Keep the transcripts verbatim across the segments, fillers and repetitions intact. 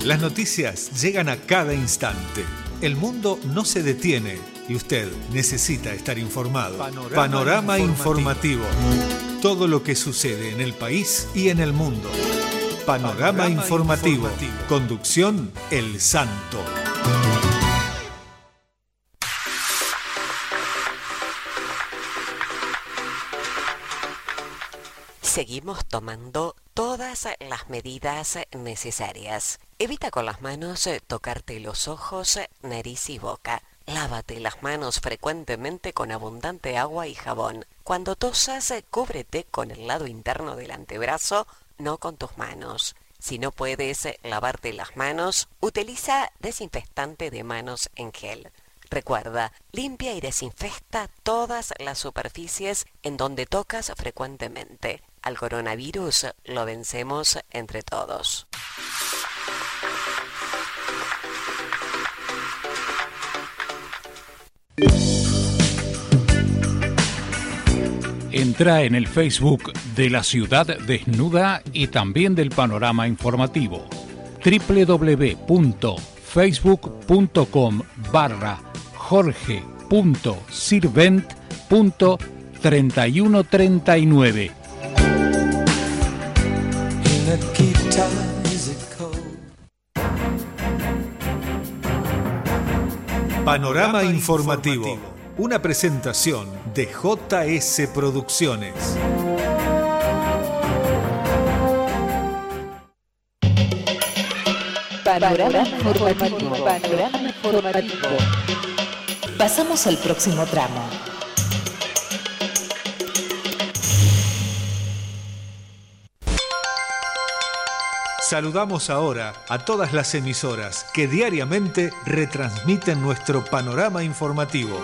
Las noticias llegan a cada instante. El mundo no se detiene y usted necesita estar informado. Panorama, Panorama informativo. informativo. Todo lo que sucede en el país y en el mundo. Panorama, Panorama informativo. informativo. Conducción El Santo. Seguimos tomando todas las medidas necesarias. Evita con las manos tocarte los ojos, nariz y boca. Lávate las manos frecuentemente con abundante agua y jabón. Cuando tosas, cúbrete con el lado interno del antebrazo, no con tus manos. Si no puedes lavarte las manos, utiliza desinfectante de manos en gel. Recuerda, limpia y desinfecta todas las superficies en donde tocas frecuentemente. Al coronavirus lo vencemos entre todos. Entra en el Facebook de La Ciudad Desnuda y también del Panorama Informativo. doble u doble u doble u punto facebook punto com barra jorge punto sirvent punto treinta y uno treinta y nueve. Panorama informativo. Una presentación de J S Producciones. Panorama informativo. Panorama informativo. Pasamos al próximo tramo. Saludamos ahora a todas las emisoras que diariamente retransmiten nuestro panorama informativo.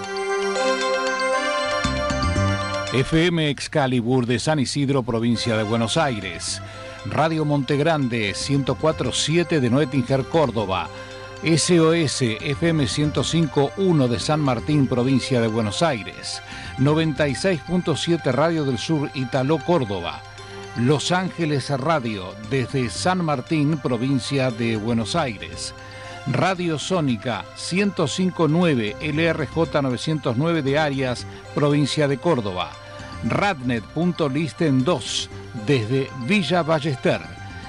F M Excalibur de San Isidro, provincia de Buenos Aires. Radio Montegrande ciento cuatro punto siete de Noetinger, Córdoba. S O S F M ciento cinco punto uno de San Martín, provincia de Buenos Aires. noventa y seis punto siete Radio del Sur, Italó, Córdoba. Los Ángeles Radio desde San Martín, provincia de Buenos Aires. Radio Sónica ciento cinco punto nueve L R J novecientos nueve de Arias, provincia de Córdoba. Radnet.listen dos desde Villa Ballester.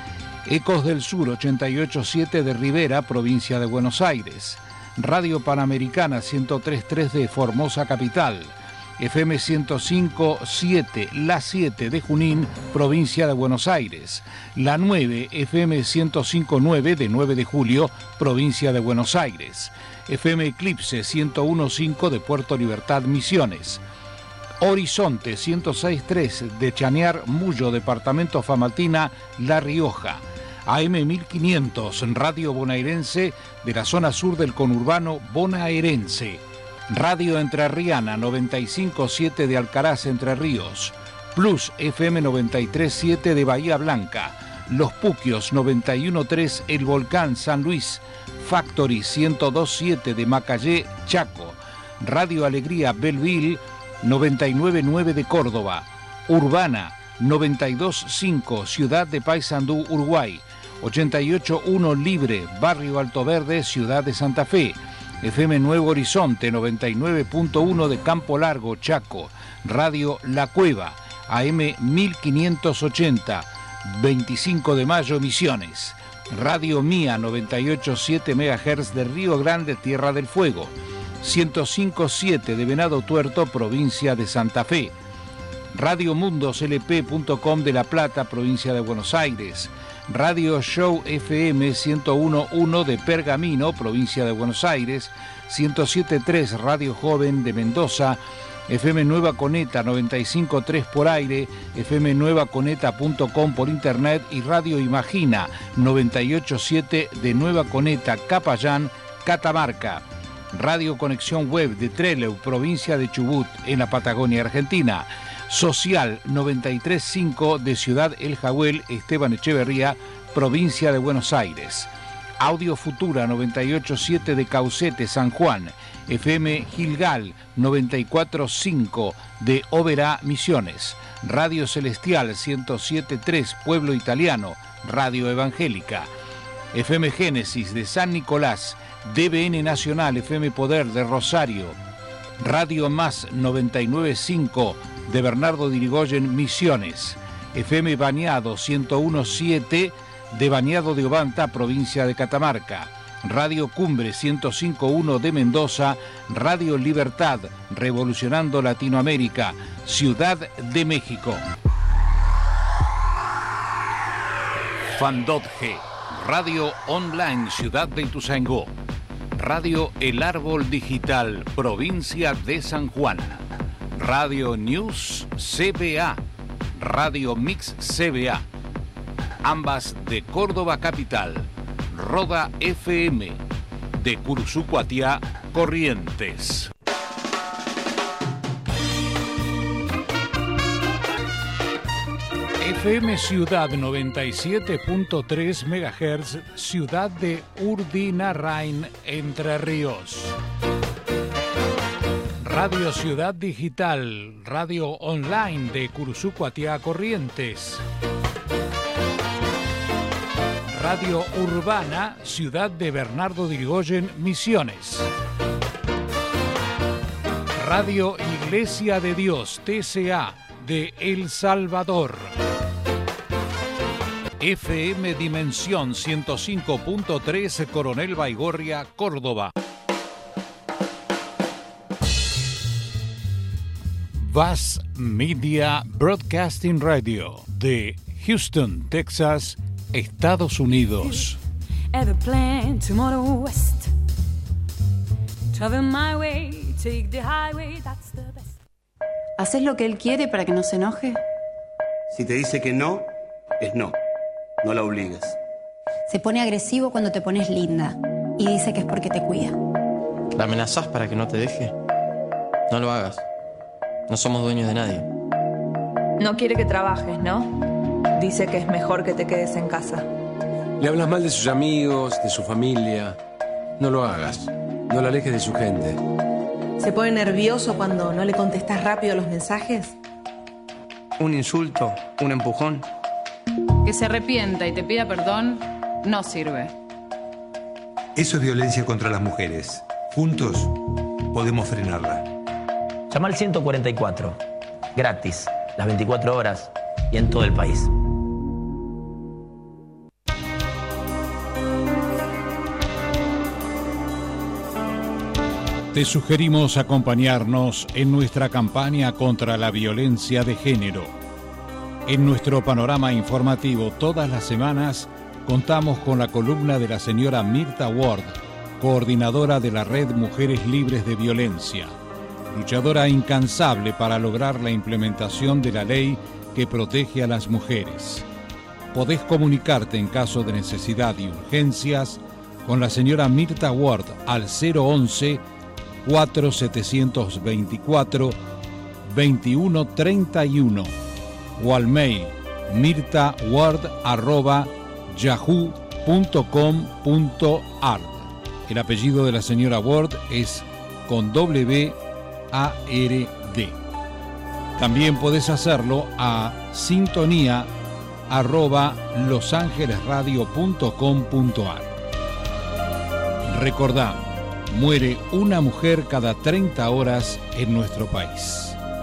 Ecos del Sur ochenta y ocho punto siete de Rivera, provincia de Buenos Aires. Radio Panamericana ciento tres punto tres de Formosa Capital. F M ciento cinco punto siete La siete de Junín, provincia de Buenos Aires. La nueve F M ciento cinco punto nueve de nueve de Julio, provincia de Buenos Aires. F M Eclipse ciento uno punto cinco de Puerto Libertad, Misiones. Horizonte ciento seis punto tres de Chañar, Mullo, departamento Famatina, La Rioja. A M mil quinientos, Radio Bonaerense de la zona sur del conurbano bonaerense. Radio Entrerriana noventa y cinco punto siete de Alcaraz, Entre Ríos. Plus F M noventa y tres punto siete de Bahía Blanca. Los Puquios noventa y uno punto tres El Volcán, San Luis. Factory ciento dos punto siete de Macayé, Chaco. Radio Alegría Belleville noventa y nueve punto nueve de Córdoba. Urbana noventa y dos punto cinco Ciudad de Paysandú, Uruguay. ochenta y ocho punto uno Libre, Barrio Alto Verde, Ciudad de Santa Fe. F M Nuevo Horizonte noventa y nueve punto uno de Campo Largo, Chaco. Radio La Cueva, A M mil quinientos ochenta, veinticinco de mayo, Misiones. Radio Mía noventa y ocho punto siete megahertz de Río Grande, Tierra del Fuego. ciento cinco punto siete de Venado Tuerto, provincia de Santa Fe. Radio Mundos L P punto com de La Plata, provincia de Buenos Aires. Radio Show F M ciento uno punto uno de Pergamino, provincia de Buenos Aires. ciento siete punto tres Radio Joven de Mendoza. F M Nueva Coneta noventa y cinco punto tres por aire, F M nueva coneta punto com por internet y Radio Imagina noventa y ocho punto siete de Nueva Coneta, Capayán, Catamarca. Radio Conexión Web de Trelew, provincia de Chubut, en la Patagonia Argentina. Social noventa y tres punto cinco de Ciudad El Jahuel, Esteban Echeverría, provincia de Buenos Aires. Audio Futura noventa y ocho punto siete de Caucete, San Juan. F M Gilgal noventa y cuatro punto cinco de Oberá, Misiones. Radio Celestial ciento siete punto tres Pueblo Italiano, Radio Evangélica. F M Génesis de San Nicolás, D B N Nacional, F M Poder de Rosario, Radio Más noventa y nueve punto cinco de Bernardo de Irigoyen, Misiones, F M Bañado ciento uno punto siete de Bañado de Obanta, provincia de Catamarca, Radio Cumbre ciento cinco punto uno de Mendoza, Radio Libertad, revolucionando Latinoamérica, Ciudad de México. Fandotge, Radio Online, Ciudad de Ituzaingó, Radio El Árbol Digital, provincia de San Juan, Radio News C B A, Radio Mix C B A, ambas de Córdoba Capital, Roda F M, de Curuzú-Cuatiá, Corrientes. F M Ciudad noventa y siete punto tres megahertz, Ciudad de Urdinarrain, Entre Ríos. Radio Ciudad Digital, radio online de Curuzú-Cuatiá, Corrientes. Radio Urbana, Ciudad de Bernardo de Irigoyen, Misiones. Radio Iglesia de Dios, T C A, de El Salvador. F M Dimensión ciento cinco punto tres, Coronel Baigorria, Córdoba. Vaz Media Broadcasting Radio, de Houston, Texas, Estados Unidos. Ever plan tomorrow west? Travel my way, take the highway, that's the best. ¿Haces lo que él quiere para que no se enoje? Si te dice que no, es no. No la obligues. Se pone agresivo cuando te pones linda y dice que es porque te cuida. ¿La amenazás para que no te deje? No lo hagas. No somos dueños de nadie. No quiere que trabajes, ¿no? Dice que es mejor que te quedes en casa. Le hablas mal de sus amigos, de su familia. No lo hagas. No la alejes de su gente. ¿Se pone nervioso cuando no le contestas rápido los mensajes? Un insulto, un empujón. Que se arrepienta y te pida perdón no sirve. Eso es violencia contra las mujeres. Juntos podemos frenarla. Llama al ciento cuarenta y cuatro. Gratis, las veinticuatro horas y en todo el país. Te sugerimos acompañarnos en nuestra campaña contra la violencia de género. En nuestro panorama informativo todas las semanas contamos con la columna de la señora Mirta Ward, coordinadora de la Red Mujeres Libres de Violencia, luchadora incansable para lograr la implementación de la ley que protege a las mujeres. Podés comunicarte en caso de necesidad y urgencias con la señora Mirta Ward al cero once, cuatro setecientos veinticuatro, veintiuno treinta y uno o al mail mirtaward arroba yahoo punto com punto ar. El apellido de la señora Ward es con W A R D. También podés hacerlo a sintonía arroba losangelesradio punto com punto ar. Recordá, muere una mujer cada treinta horas en nuestro país.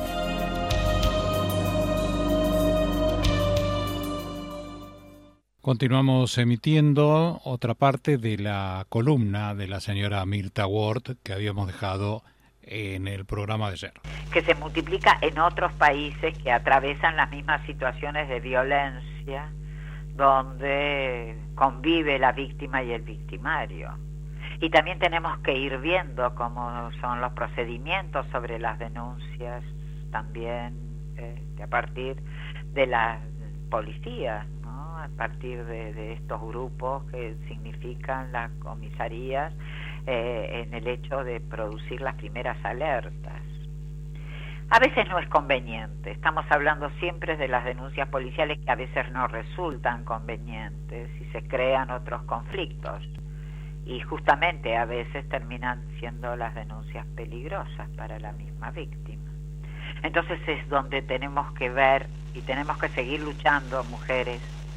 Continuamos emitiendo otra parte de la columna de la señora Mirta Ward que habíamos dejado en el programa de ayer. Que se multiplica en otros países que atraviesan las mismas situaciones de violencia, donde convive la víctima y el victimario. Y también tenemos que ir viendo cómo son los procedimientos sobre las denuncias, también eh, a partir de la policía, ¿no? A partir de, de estos grupos que significan las comisarías eh, en el hecho de producir las primeras alertas. A veces no es conveniente, estamos hablando siempre de las denuncias policiales que a veces no resultan convenientes y se crean otros conflictos. Y justamente a veces terminan siendo las denuncias peligrosas para la misma víctima. Entonces es donde tenemos que ver y tenemos que seguir luchando, mujeres,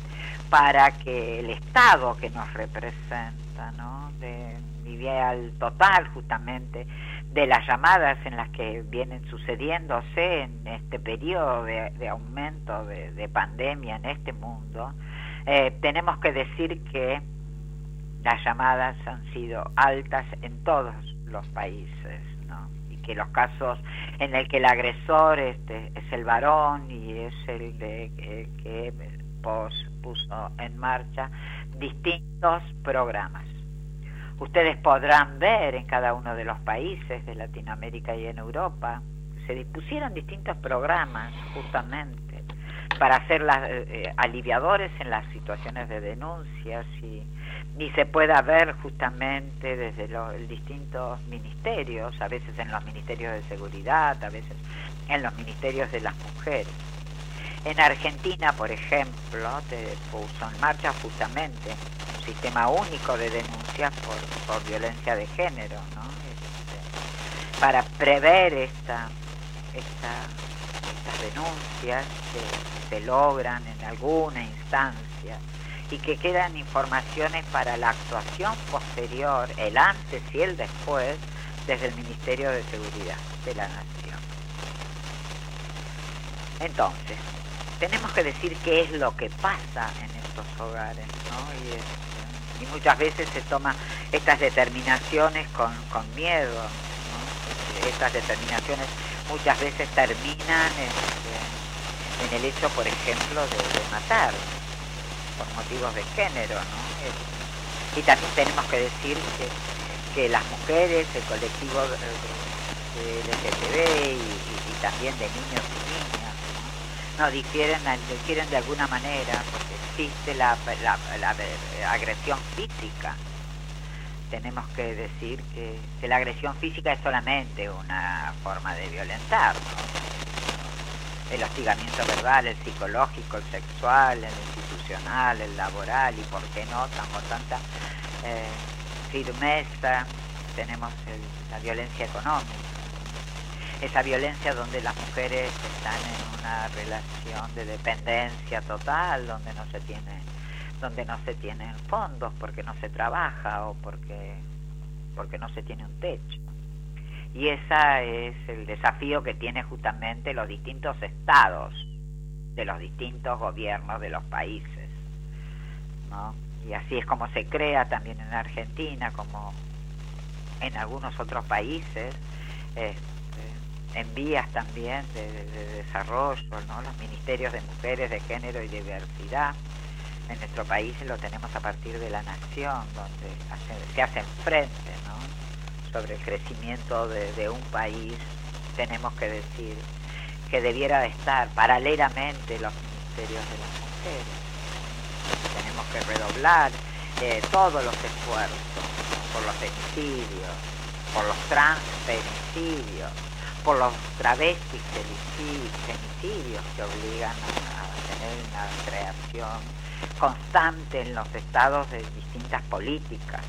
para que el Estado que nos representa, ¿no?, de, ideal total justamente de las llamadas en las que vienen sucediéndose en este periodo de, de aumento de, de pandemia en este mundo, eh, tenemos que decir que las llamadas han sido altas en todos los países, ¿no? Y que los casos en el que el agresor este, es el varón y es el de, que, que pos, puso en marcha distintos programas. Ustedes podrán ver en cada uno de los países de Latinoamérica y en Europa, se dispusieron distintos programas justamente para ser las, eh, aliviadores en las situaciones de denuncias y, y se pueda ver justamente desde los distintos ministerios, a veces en los ministerios de seguridad, a veces en los ministerios de las mujeres. En Argentina, por ejemplo, se puso en marcha justamente un sistema único de denuncias por, por violencia de género, ¿no? Este, para prever esta, esta, estas denuncias que se logran en alguna instancia y que quedan informaciones para la actuación posterior, el antes y el después, desde el Ministerio de Seguridad de la Nación. Entonces, tenemos que decir qué es lo que pasa en estos hogares, ¿no? Y, este, y muchas veces se toman estas determinaciones con, con miedo, ¿no? Estas determinaciones muchas veces terminan este, en el hecho, por ejemplo, de, de matar por motivos de género, ¿no? Este, y también tenemos que decir que, que las mujeres, el colectivo de, de L G B T y, y, y también de niños y niñas, no difieren, difieren de alguna manera porque existe la, la, la, la agresión física. Tenemos que decir que, que la agresión física es solamente una forma de violentar, ¿no? El hostigamiento verbal, el psicológico, el sexual, el institucional, el laboral y por qué no, tan, con tanta eh, firmeza tenemos el, la violencia económica. Esa violencia donde las mujeres están en una relación de dependencia total, donde no se tiene, donde no se tienen fondos porque no se trabaja o porque, porque no se tiene un techo. Y ese es el desafío que tiene justamente los distintos estados de los distintos gobiernos de los países, ¿no? Y así es como se crea también en Argentina, como en algunos otros países, eh, en vías también de, de, de desarrollo, ¿no? Los ministerios de mujeres, de género y diversidad. En nuestro país lo tenemos a partir de la nación, donde hace, se hacen frente, ¿no? Sobre el crecimiento de, de un país. Tenemos que decir que debiera de estar paralelamente los ministerios de las mujeres. Tenemos que redoblar eh, todos los esfuerzos, ¿no? Por los femicidios, por los transfemicidios, por los travestis femicidios que obligan a, a tener una creación constante en los estados de distintas políticas.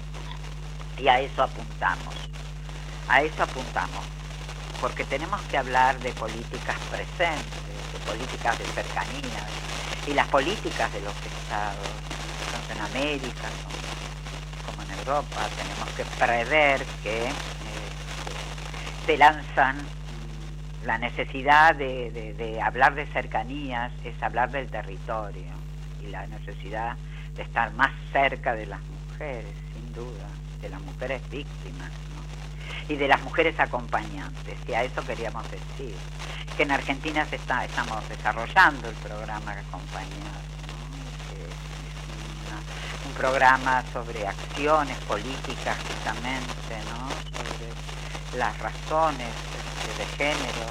Y a eso apuntamos, a eso apuntamos, porque tenemos que hablar de políticas presentes, de políticas de cercanía, y las políticas de los estados, tanto en América como, como en Europa, tenemos que prever que se lanzan la necesidad de, de, de hablar de cercanías, es hablar del territorio y la necesidad de estar más cerca de las mujeres, sin duda, de las mujeres víctimas, ¿no? Y de las mujeres acompañantes, y a eso queríamos decir, que en Argentina se está, estamos desarrollando el programa Acompañar, ¿no? Que es una, un programa sobre acciones políticas justamente, ¿no? Sobre las razones de, de género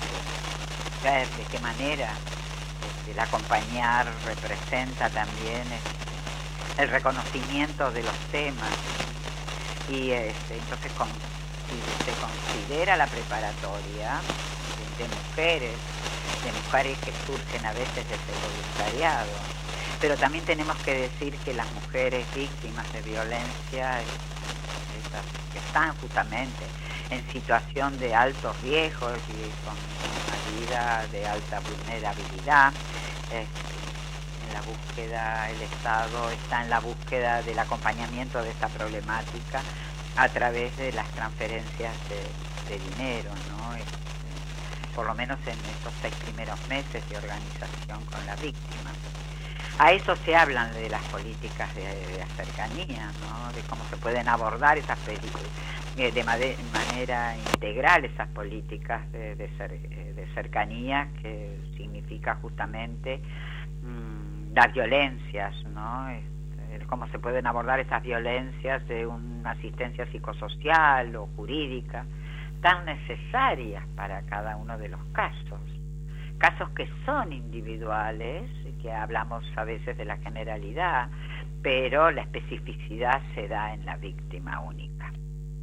y ver de qué manera este, el acompañar representa también este, el reconocimiento de los temas y este, entonces con, si se considera la preparatoria de, de mujeres, de mujeres que surgen a veces desde el voluntariado, pero también tenemos que decir que las mujeres víctimas de violencia, esas que están justamente en situación de altos riesgos y con una vida de alta vulnerabilidad, eh, en en la búsqueda, el Estado está en la búsqueda del acompañamiento de esta problemática a través de las transferencias de, de dinero, ¿no? Este, por lo menos en estos seis primeros meses de organización con la víctima. A eso se hablan de las políticas de, de cercanía, ¿no? De cómo se pueden abordar esas películas de, de manera integral, esas políticas de, de, cer, de cercanía, que significa justamente mmm, las violencias, ¿no? Este, cómo se pueden abordar esas violencias de una asistencia psicosocial o jurídica, tan necesarias para cada uno de los casos. Casos que son individuales, que hablamos a veces de la generalidad, pero la especificidad se da en la víctima única.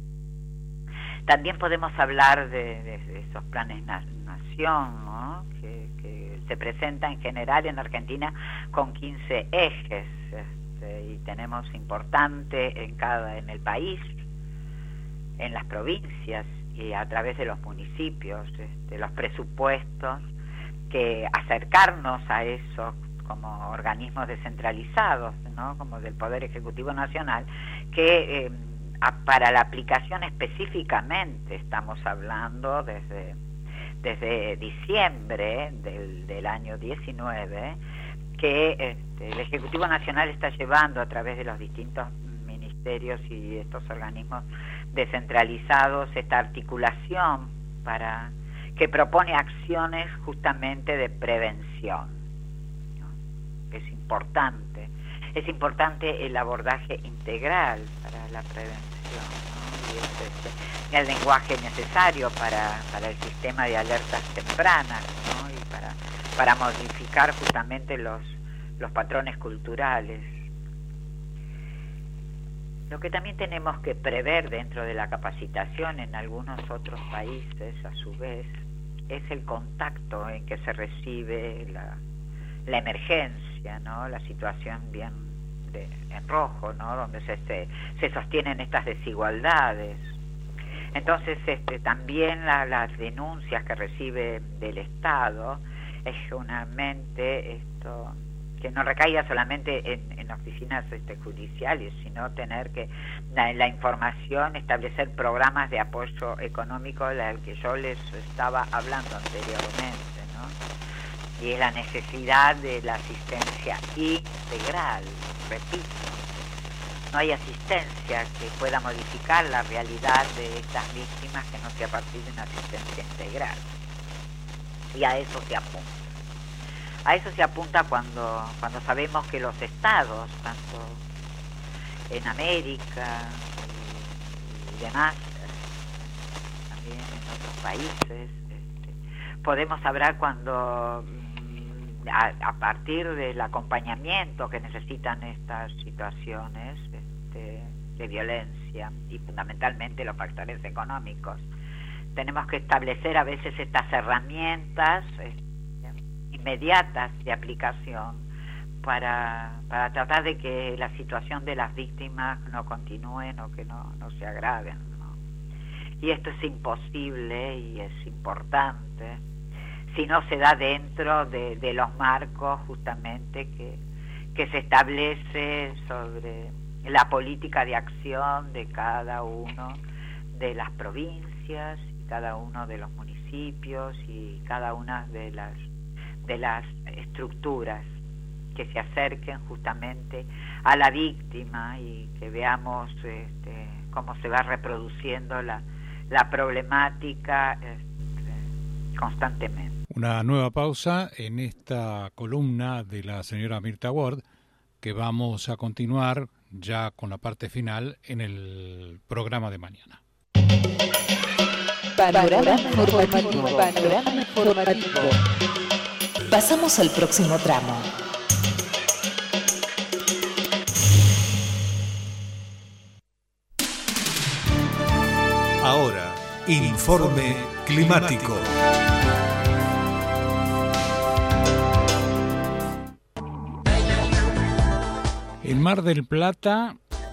También podemos hablar de, de, de esos planes na nación, ¿no? que, que se presentan en general en Argentina con quince ejes, este, y tenemos importante en cada en el país, en las provincias y a través de los municipios, este, los presupuestos, que acercarnos a eso como organismos descentralizados, ¿no? Como del Poder Ejecutivo Nacional, que eh, a, para la aplicación específicamente estamos hablando desde, desde diciembre del, del año diecinueve, que este, el Ejecutivo Nacional está llevando a través de los distintos ministerios y estos organismos descentralizados esta articulación para que propone acciones justamente de prevención, ¿no? Es importante, es importante el abordaje integral para la prevención, ¿no? Y es este, el lenguaje necesario para, para el sistema de alertas tempranas, ¿no? Y para, para modificar justamente los, los patrones culturales. Lo que también tenemos que prever dentro de la capacitación en algunos otros países, a su vez, es el contacto en que se recibe la, la emergencia, ¿no? La situación bien de, en rojo, ¿no? Donde se, se, se sostienen estas desigualdades. Entonces, este, también la, las denuncias que recibe del Estado es justamente esto, que no recaiga solamente en, en oficinas este, judiciales, sino tener que la, la información, establecer programas de apoyo económico, del que yo les estaba hablando anteriormente, ¿no? Y es la necesidad de la asistencia integral, repito. No hay asistencia que pueda modificar la realidad de estas víctimas que no sea a partir de una asistencia integral. Y a eso se apunta. A eso se apunta cuando, cuando sabemos que los estados, tanto en América y, y demás, también en otros países, este, podemos hablar cuando, a, a partir del acompañamiento que necesitan estas situaciones este, de violencia y fundamentalmente los factores económicos, tenemos que establecer a veces estas herramientas este, inmediatas de aplicación para, para tratar de que la situación de las víctimas no continúen o que no, no se agraven, ¿no? Y esto es imposible y es importante si no se da dentro de, de los marcos justamente que, que se establece sobre la política de acción de cada uno de las provincias, y cada uno de los municipios y cada una de las de las estructuras que se acerquen justamente a la víctima y que veamos este, cómo se va reproduciendo la, la problemática este, constantemente. Una nueva pausa en esta columna de la señora Mirta Ward, que vamos a continuar ya con la parte final en el programa de mañana. Panorama informativo. Panorama informativo. Pasamos al próximo tramo. Ahora, informe climático. En Mar del Plata,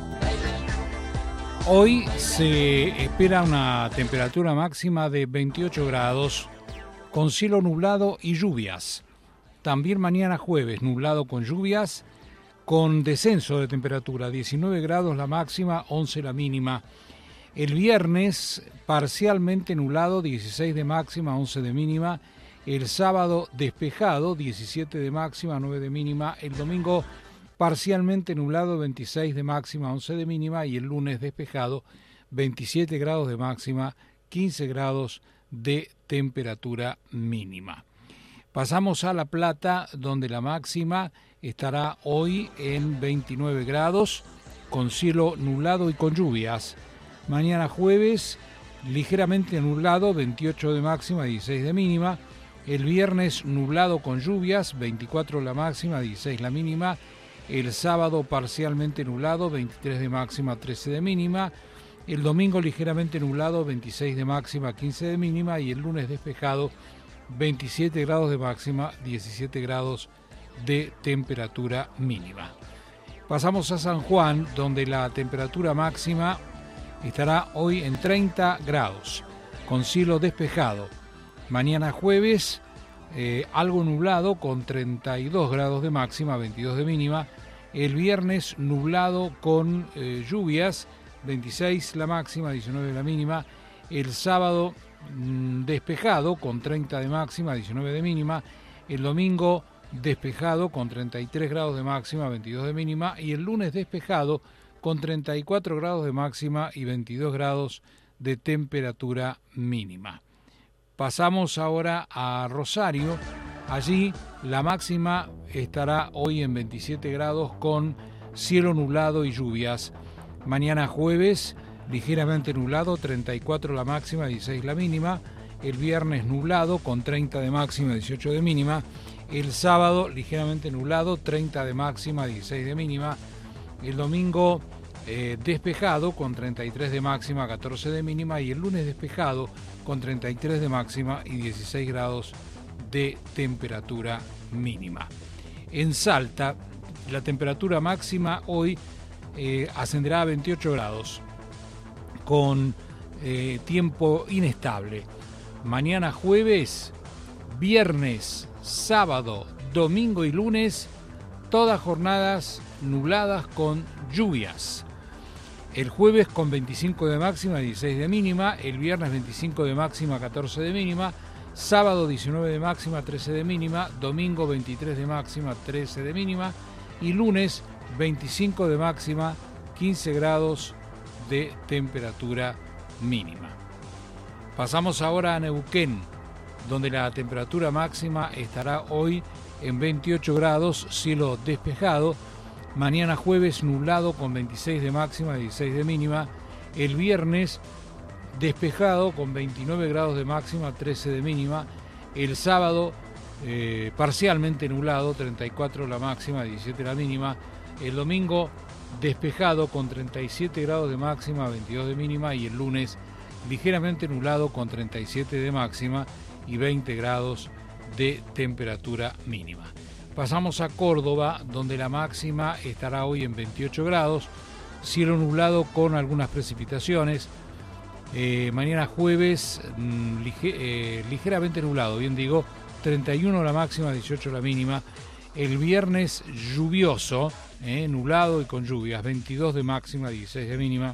hoy se espera una temperatura máxima de veintiocho grados, con cielo nublado y lluvias. También mañana jueves, nublado con lluvias, con descenso de temperatura, diecinueve grados la máxima, once la mínima. El viernes, parcialmente nublado, dieciséis de máxima, once de mínima. El sábado, despejado, diecisiete de máxima, nueve de mínima. El domingo, parcialmente nublado, veintiséis de máxima, once de mínima. Y el lunes, despejado, veintisiete grados de máxima, quince grados de temperatura mínima. Pasamos a La Plata, donde la máxima estará hoy en veintinueve grados, con cielo nublado y con lluvias. Mañana jueves, ligeramente nublado, veintiocho de máxima, dieciséis de mínima. El viernes, nublado con lluvias, veinticuatro la máxima, dieciséis la mínima. El sábado, parcialmente nublado, veintitrés de máxima, trece de mínima. El domingo, ligeramente nublado, veintiséis de máxima, quince de mínima. Y el lunes, despejado, veintisiete grados de máxima, diecisiete grados de temperatura mínima. Pasamos a San Juan, donde la temperatura máxima estará hoy en treinta grados, con cielo despejado. Mañana jueves, eh, algo nublado, con treinta y dos grados de máxima, veintidós de mínima. El viernes, nublado con eh, lluvias, veintiséis la máxima, diecinueve la mínima. El sábado, mmm, despejado, con treinta de máxima, diecinueve de mínima. El domingo, despejado, con treinta y tres grados de máxima, veintidós de mínima. Y el lunes, despejado, con treinta y cuatro grados de máxima y veintidós grados de temperatura mínima. Pasamos ahora a Rosario. Allí la máxima estará hoy en veintisiete grados con cielo nublado y lluvias. Mañana jueves, ligeramente nublado, treinta y cuatro la máxima, dieciséis la mínima. El viernes nublado con treinta de máxima, dieciocho de mínima. El sábado ligeramente nublado, treinta de máxima, dieciséis de mínima. El domingo eh, despejado con treinta y tres de máxima, catorce de mínima. Y el lunes despejado con treinta y tres de máxima y dieciséis grados de temperatura mínima. En Salta, la temperatura máxima hoy eh, ascenderá a veintiocho grados, con eh, tiempo inestable. Mañana jueves, viernes, sábado, domingo y lunes, todas jornadas nubladas con lluvias. El jueves con veinticinco de máxima, dieciséis de mínima. El viernes veinticinco de máxima, catorce de mínima. Sábado diecinueve de máxima, trece de mínima. Domingo veintitrés de máxima, trece de mínima. Y lunes veinticinco de máxima, quince grados de temperatura mínima. Pasamos ahora a Neuquén, donde la temperatura máxima estará hoy en veintiocho grados, cielo despejado. Mañana jueves nublado con veintiséis de máxima, dieciséis de mínima. El viernes despejado con veintinueve grados de máxima, trece de mínima. El sábado eh, parcialmente nublado, treinta y cuatro la máxima, diecisiete la mínima. El domingo despejado con treinta y siete grados de máxima, veintidós de mínima. Y el lunes ligeramente nublado con treinta y siete de máxima y veinte grados de temperatura mínima. Pasamos a Córdoba, donde la máxima estará hoy en veintiocho grados, cielo nublado con algunas precipitaciones. Eh, mañana jueves mmm, lige, eh, ligeramente nublado, bien digo, treinta y uno la máxima, dieciocho la mínima. El viernes lluvioso, eh, nublado y con lluvias, veintidós de máxima, dieciséis de mínima.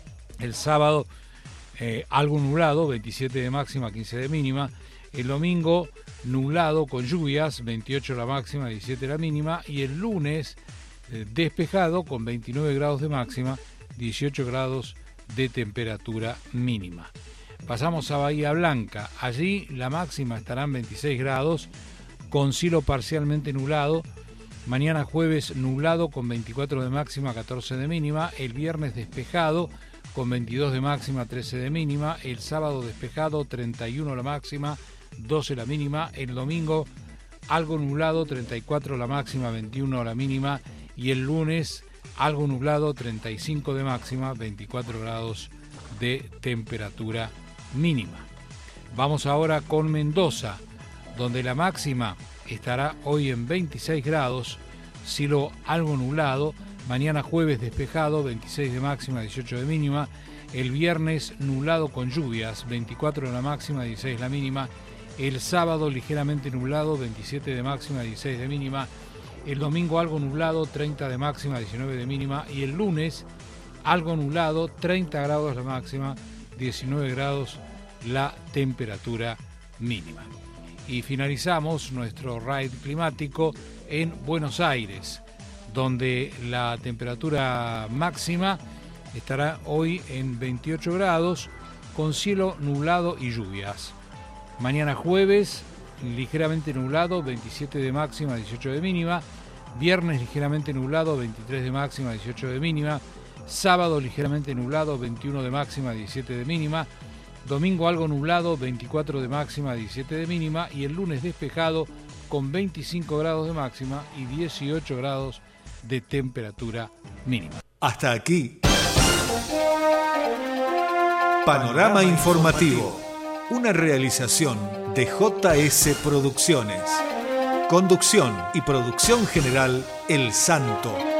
El sábado eh, algo nublado, veintisiete de máxima, quince de mínima. El domingo nublado con lluvias, veintiocho la máxima, diecisiete la mínima. Y el lunes eh, despejado con veintinueve grados de máxima, dieciocho grados de temperatura mínima. Pasamos a Bahía Blanca. Allí la máxima estará en veintiséis grados, con cielo parcialmente nublado. Mañana jueves nublado con veinticuatro de máxima, catorce de mínima. El viernes despejado con veintidós de máxima, trece de mínima. El sábado despejado, treinta y uno la máxima, doce la mínima. El domingo algo nublado, treinta y cuatro la máxima, veintiuno la mínima. Y el lunes algo nublado, treinta y cinco de máxima, veinticuatro grados de temperatura mínima. Vamos ahora con Mendoza, donde la máxima estará hoy en veintiséis grados, cielo algo nublado. Mañana jueves despejado, veintiséis de máxima, dieciocho de mínima. El viernes nublado con lluvias, veinticuatro la máxima, dieciséis la mínima. El sábado ligeramente nublado, veintisiete de máxima, dieciséis de mínima. El domingo algo nublado, treinta de máxima, diecinueve de mínima. Y el lunes algo nublado, treinta grados la máxima, diecinueve grados la temperatura mínima. Y finalizamos nuestro ride climático en Buenos Aires, donde la temperatura máxima estará hoy en veintiocho grados, con cielo nublado y lluvias. Mañana jueves, ligeramente nublado, veintisiete de máxima, dieciocho de mínima. Viernes, ligeramente nublado, veintitrés de máxima, dieciocho de mínima. Sábado, ligeramente nublado, veintiuno de máxima, diecisiete de mínima. Domingo, algo nublado, veinticuatro de máxima, diecisiete de mínima. Y el lunes, despejado, con veinticinco grados de máxima y dieciocho grados de temperatura mínima. Hasta aquí. Panorama Informativo. Una realización de J S Producciones. Conducción y producción general El Santo.